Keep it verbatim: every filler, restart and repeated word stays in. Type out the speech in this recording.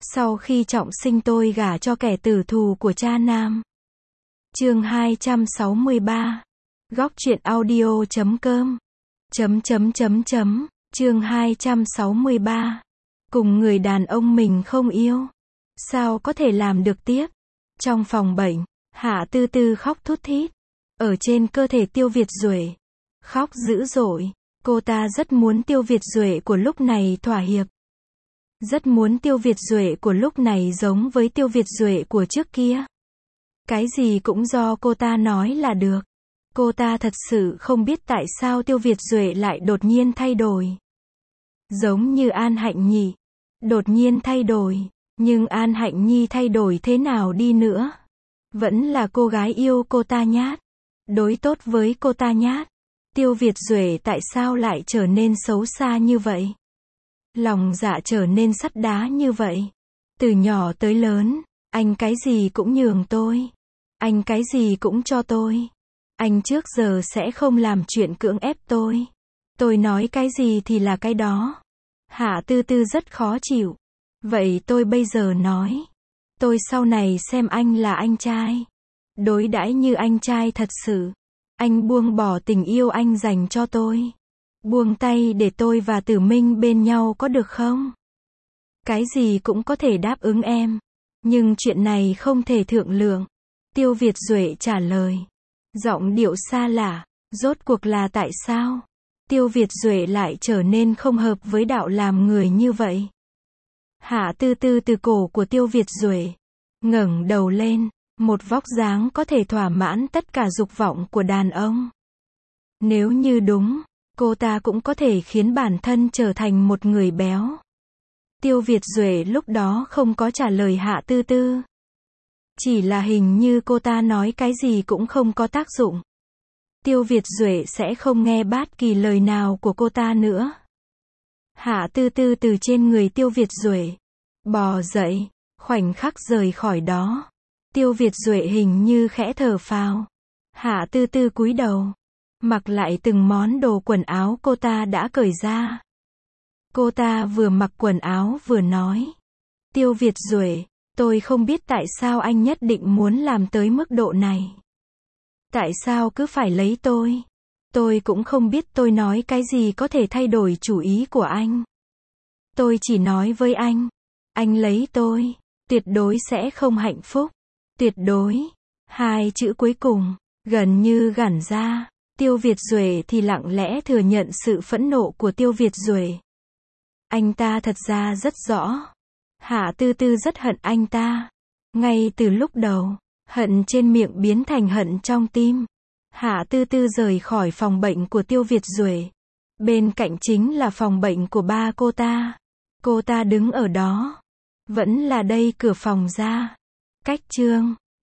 Sau khi trọng sinh tôi gả cho kẻ tử thù của cha nam. Chương hai trăm sáu mươi ba. Góc truyện audio chấm com. Chấm chấm chấm chấm. Chương hai trăm sáu mươi ba. Cùng người đàn ông mình không yêu. Sao có thể làm được tiếp? Trong phòng bệnh, Hạ Tư Tư khóc thút thít. Ở trên cơ thể Tiêu Việt Duệ. Khóc dữ dội. Cô ta rất muốn Tiêu Việt Duệ của lúc này thỏa hiệp. Rất muốn Tiêu Việt Duệ của lúc này giống với Tiêu Việt Duệ của trước kia. Cái gì cũng do cô ta nói là được. Cô ta thật sự không biết tại sao Tiêu Việt Duệ lại đột nhiên thay đổi. Giống như An Hạnh Nhi. Đột nhiên thay đổi. Nhưng An Hạnh Nhi thay đổi thế nào đi nữa? Vẫn là cô gái yêu cô ta nhát. Đối tốt với cô ta nhát. Tiêu Việt Duệ tại sao lại trở nên xấu xa như vậy? Lòng dạ trở nên sắt đá như vậy. Từ nhỏ tới lớn, anh cái gì cũng nhường tôi. Anh cái gì cũng cho tôi. Anh trước giờ sẽ không làm chuyện cưỡng ép tôi. Tôi nói cái gì thì là cái đó. Hạ Tư Tư rất khó chịu. Vậy tôi bây giờ nói. Tôi sau này xem anh là anh trai. Đối đãi như anh trai thật sự. Anh buông bỏ tình yêu anh dành cho tôi. Buông tay để tôi và Tử Minh bên nhau có được không? Cái gì cũng có thể đáp ứng em. Nhưng chuyện này không thể thượng lượng. Tiêu Việt Duệ trả lời. Giọng điệu xa lạ. Rốt cuộc là tại sao? Tiêu Việt Duệ lại trở nên không hợp với đạo làm người như vậy. Hạ Tư Tư từ cổ của Tiêu Việt Duệ. Ngẩng đầu lên. Một vóc dáng có thể thỏa mãn tất cả dục vọng của đàn ông. Nếu như đúng, cô ta cũng có thể khiến bản thân trở thành một người béo. Tiêu Việt Duệ lúc đó không có trả lời Hạ Tư Tư. Chỉ là hình như cô ta nói cái gì cũng không có tác dụng. Tiêu Việt Duệ sẽ không nghe bất kỳ lời nào của cô ta nữa. Hạ Tư Tư từ trên người Tiêu Việt Duệ bò dậy, khoảnh khắc rời khỏi đó. Tiêu Việt Duệ hình như khẽ thở phào. Hạ Tư Tư cúi đầu, mặc lại từng món đồ quần áo cô ta đã cởi ra. Cô ta vừa mặc quần áo vừa nói. Tiêu Việt Duệ, tôi không biết tại sao anh nhất định muốn làm tới mức độ này. Tại sao cứ phải lấy tôi? Tôi cũng không biết tôi nói cái gì có thể thay đổi chủ ý của anh. Tôi chỉ nói với anh, anh lấy tôi, tuyệt đối sẽ không hạnh phúc. Tuyệt đối. Hai chữ cuối cùng, gần như gằn ra. Tiêu Việt Duệ thì lặng lẽ thừa nhận sự phẫn nộ của Tiêu Việt Duệ. Anh ta thật ra rất rõ. Hạ Tư Tư rất hận anh ta. Ngay từ lúc đầu, hận trên miệng biến thành hận trong tim. Hạ Tư Tư rời khỏi phòng bệnh của Tiêu Việt Duệ. Bên cạnh chính là phòng bệnh của ba cô ta. Cô ta đứng ở đó. Vẫn là đây cửa phòng ra. Cách chương